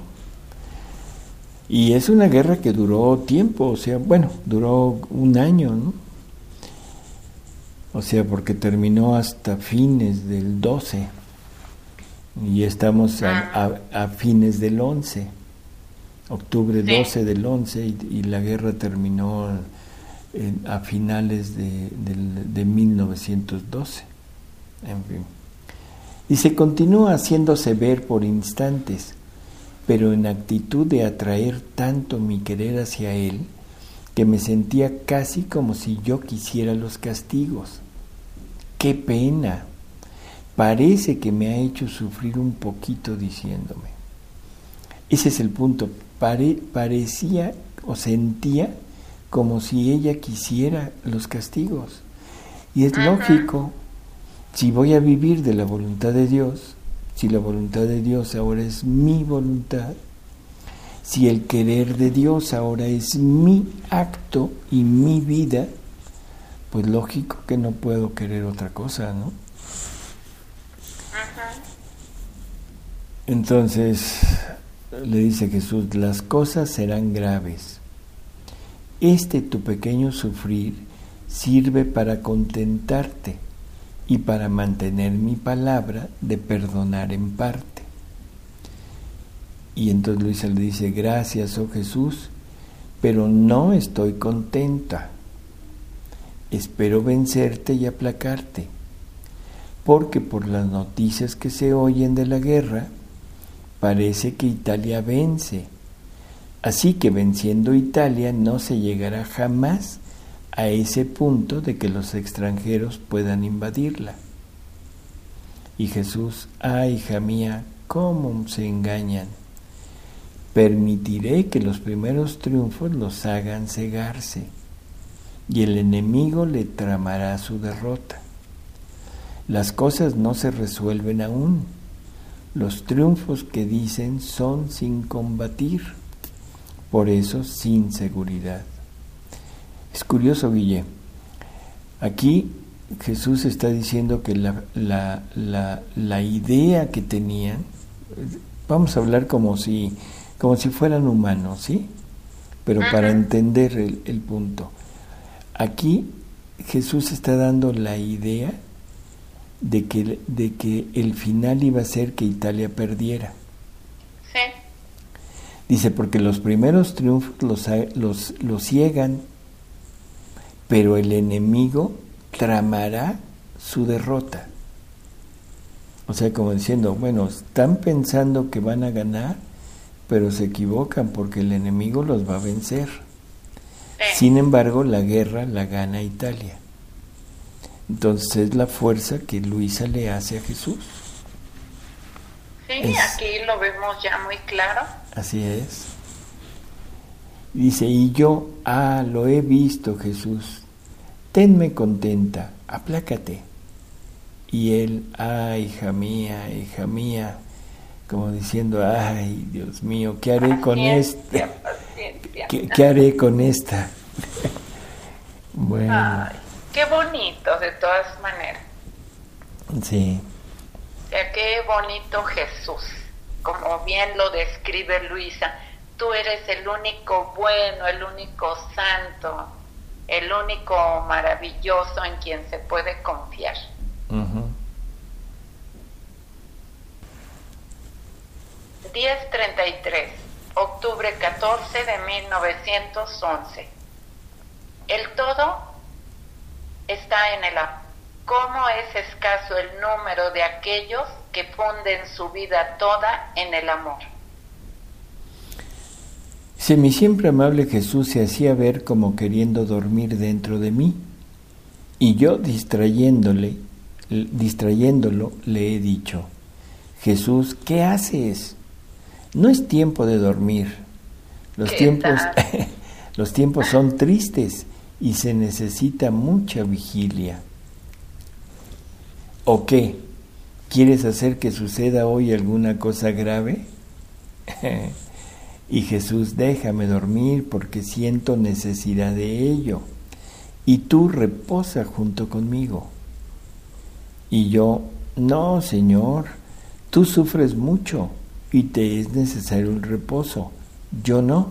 Y es una guerra que duró tiempo, o sea, duró un año, ¿no? O sea, porque terminó hasta fines del 12 y estamos a fines del 11, octubre 12 del 11, y la guerra terminó a finales de 1912. En fin. Y se continúa haciéndose ver por instantes, pero en actitud de atraer tanto mi querer hacia él, que me sentía casi como si yo quisiera los castigos. ¡Qué pena! Parece que me ha hecho sufrir un poquito diciéndome. Ese es el punto. Parecía o sentía como si ella quisiera los castigos. Y es lógico, si voy a vivir de la voluntad de Dios, si la voluntad de Dios ahora es mi voluntad, si el querer de Dios ahora es mi acto y mi vida, pues lógico que no puedo querer otra cosa, ¿no? Entonces le dice Jesús, las cosas serán graves. Tu pequeño sufrir sirve para contentarte y para mantener mi palabra de perdonar en parte. Y entonces Luisa le dice, gracias, oh Jesús, pero no estoy contenta. Espero vencerte y aplacarte, porque por las noticias que se oyen de la guerra, parece que Italia vence. Así que venciendo Italia no se llegará jamás a ese punto de que los extranjeros puedan invadirla. Y Jesús, hija mía, cómo se engañan. Permitiré que los primeros triunfos los hagan cegarse. y el enemigo le tramará su derrota. Las cosas no se resuelven aún. Los triunfos que dicen son sin combatir, por eso sin seguridad. Es curioso, Guille. Aquí Jesús está diciendo que la idea que tenían, vamos a hablar como si fueran humanos, ¿sí? Pero para entender el punto. Aquí Jesús está dando la idea de que el final iba a ser que Italia perdiera. Sí. Dice, porque los primeros triunfos los ciegan, pero el enemigo tramará su derrota. O sea, como diciendo, bueno, están pensando que van a ganar, pero se equivocan porque el enemigo los va a vencer. Sin embargo, la guerra la gana Italia. Entonces es la fuerza que Luisa le hace a Jesús. Sí, aquí lo vemos ya muy claro. Así es. Dice, y yo, lo he visto, Jesús, tenme contenta, aplácate. Y él, hija mía, como diciendo, ay, Dios mío, ¿qué haré con esta? ¿Qué haré con esta? Bueno. Ay, qué bonito, de todas maneras. Sí. O sea, qué bonito Jesús, como bien lo describe Luisa. Tú eres el único bueno, el único santo, el único maravilloso en quien se puede confiar. 10:33, octubre 14 de 1911. El todo está en el amor. ¿Cómo es escaso el número de aquellos que funden su vida toda en el amor? Mi siempre amable Jesús se hacía ver como queriendo dormir dentro de mí, y yo distrayéndolo, le he dicho, Jesús, ¿qué haces? No es tiempo de dormir. Los tiempos son tristes y se necesita mucha vigilia. ¿O qué? ¿Quieres hacer que suceda hoy alguna cosa grave? Y Jesús, déjame dormir porque siento necesidad de ello. Y tú reposa junto conmigo. Y yo, no, Señor, tú sufres mucho y te es necesario el reposo. Yo no.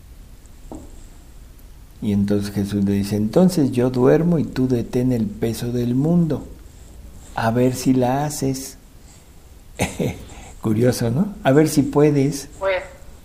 Y entonces Jesús le dice, entonces yo duermo y tú detén el peso del mundo. A ver si la haces. Curioso, ¿no? A ver si puedes. Pues,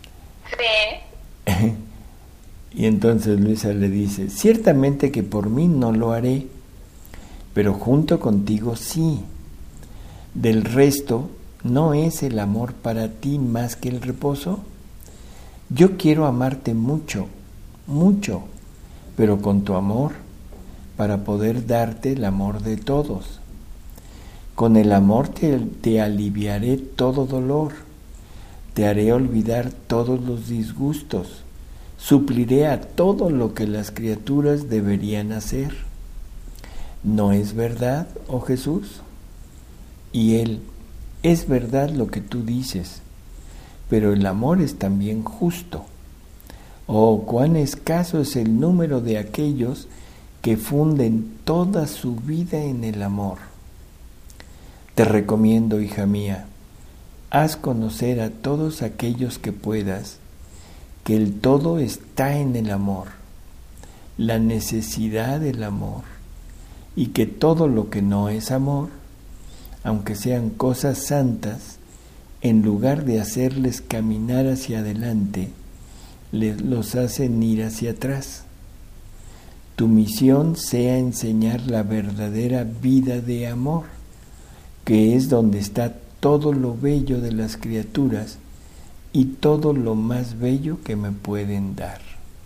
sí. Y entonces Luisa le dice, ciertamente que por mí no lo haré, pero junto contigo sí. Del resto, ¿no es el amor para ti más que el reposo? Yo quiero amarte mucho, mucho, pero con tu amor, para poder darte el amor de todos. Con el amor te aliviaré todo dolor, te haré olvidar todos los disgustos, supliré a todo lo que las criaturas deberían hacer. ¿No es verdad, oh Jesús? Y él, es verdad lo que tú dices, pero el amor es también justo. Oh, cuán escaso es el número de aquellos que funden toda su vida en el amor. Te recomiendo, hija mía, haz conocer a todos aquellos que puedas que el todo está en el amor, la necesidad del amor, y que todo lo que no es amor, aunque sean cosas santas, en lugar de hacerles caminar hacia adelante, los hacen ir hacia atrás. Tu misión sea enseñar la verdadera vida de amor, que es donde está todo lo bello de las criaturas y todo lo más bello que me pueden dar.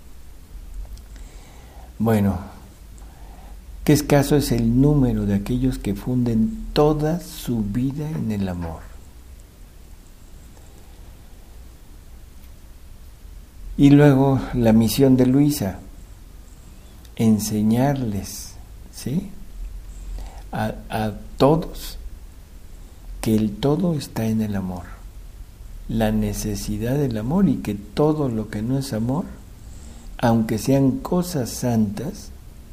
Bueno, qué escaso es el número de aquellos que funden toda su vida en el amor. Y luego la misión de Luisa. enseñarles, ¿sí?, a todos que el todo está en el amor, la necesidad del amor, y que todo lo que no es amor, aunque sean cosas santas,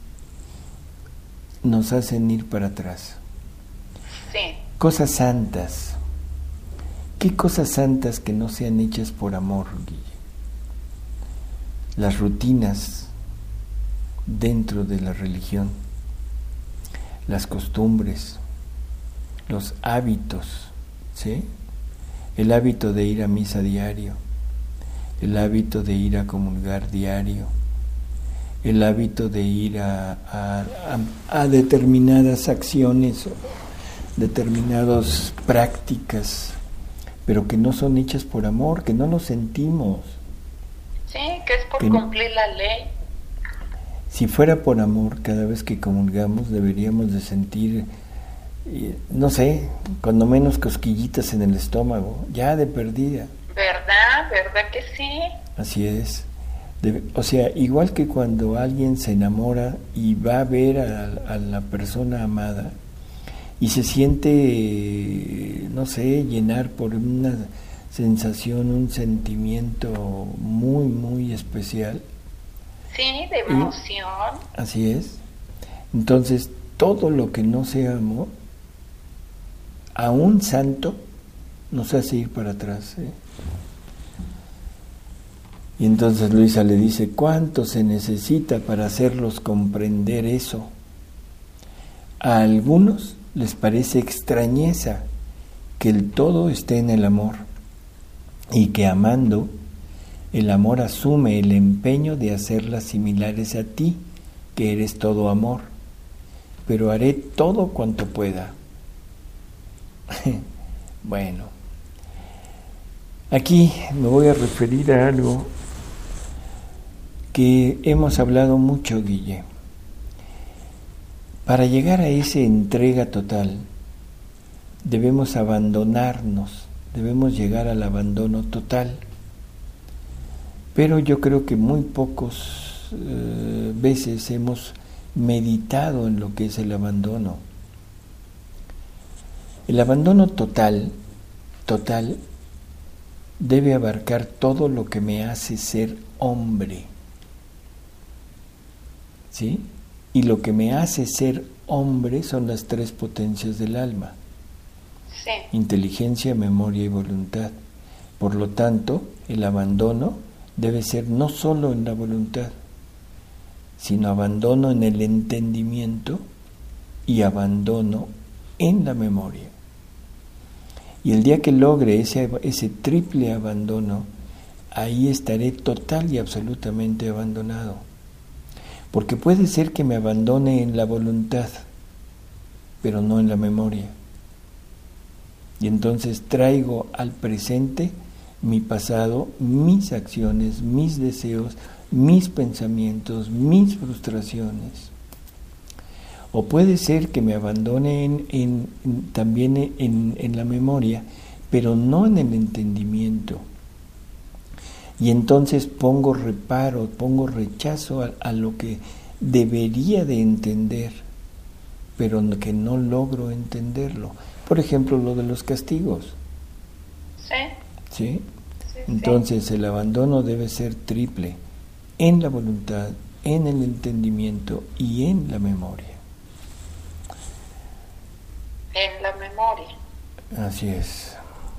nos hacen ir para atrás. Sí. Cosas santas. ¿Qué cosas santas que no sean hechas por amor, Guille? Las rutinas dentro de la religión, las costumbres, los hábitos, ¿sí? El hábito de ir a misa diario, el hábito de ir a comulgar diario, el hábito de ir a determinadas acciones, determinadas prácticas, pero que no son hechas por amor, que no lo sentimos. Sí, que es por cumplir la ley. Si fuera por amor, cada vez que comulgamos deberíamos de sentir, no sé, cuando menos cosquillitas en el estómago, ya de perdida. ¿Verdad que sí? Así es. O sea, igual que cuando alguien se enamora y va a ver a la persona amada y se siente, no sé, llenar por una sensación, un sentimiento muy, muy especial. Sí, de emoción. Así es. Entonces, todo lo que no sea amor, a un santo, nos hace ir para atrás, ¿eh? Y entonces Luisa le dice, ¿cuánto se necesita para hacerlos comprender eso? A algunos les parece extrañeza que el todo esté en el amor, y que amando, el amor asume el empeño de hacerlas similares a ti, que eres todo amor, pero haré todo cuanto pueda. Bueno, aquí me voy a referir a algo que hemos hablado mucho, Guille. Para llegar a esa entrega total, debemos abandonarnos, debemos llegar al abandono total. Pero yo creo que muy pocos veces hemos meditado en lo que es el abandono. El abandono total debe abarcar todo lo que me hace ser hombre, ¿sí? Y lo que me hace ser hombre son las tres potencias del alma: sí. Inteligencia, memoria y voluntad. Por lo tanto, el abandono debe ser no solo en la voluntad, sino abandono en el entendimiento y abandono en la memoria. Y el día que logre ese triple abandono, ahí estaré total y absolutamente abandonado. Porque puede ser que me abandone en la voluntad, pero no en la memoria. Y entonces traigo al presente mi pasado, mis acciones, mis deseos, mis pensamientos, mis frustraciones. O puede ser que me abandone también en la memoria, pero no en el entendimiento. Y entonces pongo reparo, pongo rechazo a lo que debería de entender, pero que no logro entenderlo. Por ejemplo, lo de los castigos. ¿Sí? Entonces el abandono debe ser triple: en la voluntad, en el entendimiento y en la memoria. En la memoria. Así es.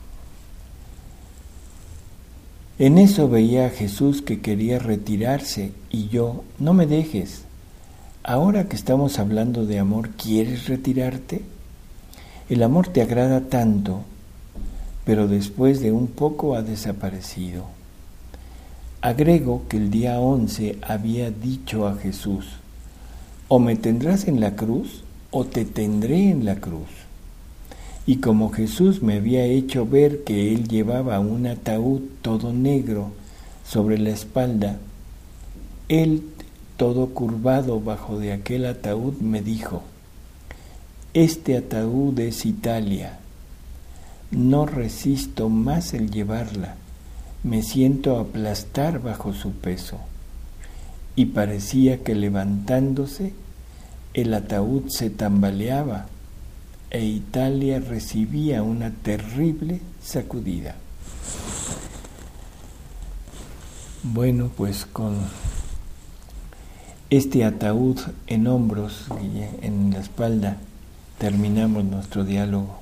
En eso veía a Jesús que quería retirarse, y yo, no me dejes. Ahora que estamos hablando de amor, ¿quieres retirarte? El amor te agrada tanto, pero después de un poco ha desaparecido. Agrego que el día 11 había dicho a Jesús, o me tendrás en la cruz, o te tendré en la cruz. Y como Jesús me había hecho ver que él llevaba un ataúd todo negro sobre la espalda, él, todo curvado bajo de aquel ataúd, me dijo, este ataúd es Italia, no resisto más el llevarla, me siento aplastar bajo su peso. y parecía que levantándose el ataúd se tambaleaba e Italia recibía una terrible sacudida. Bueno, pues con este ataúd en hombros, Guille, en la espalda, terminamos nuestro diálogo.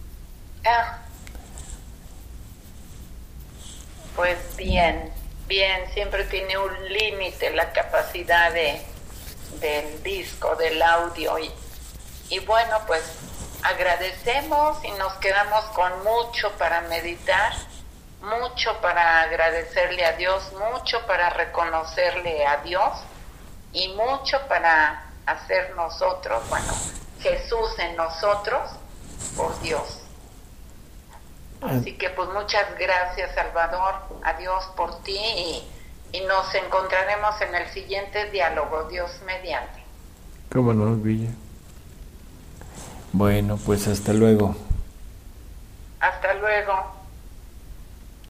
Pues bien, siempre tiene un límite la capacidad del disco, del audio y bueno, pues agradecemos y nos quedamos con mucho para meditar, mucho para agradecerle a Dios, mucho para reconocerle a Dios y mucho para hacer nosotros, Jesús en nosotros, por Dios. Así que pues muchas gracias, Salvador, a Dios por ti y nos encontraremos en el siguiente diálogo, Dios mediante. ¿Cómo no, Villa? Bueno, pues hasta luego. Hasta luego.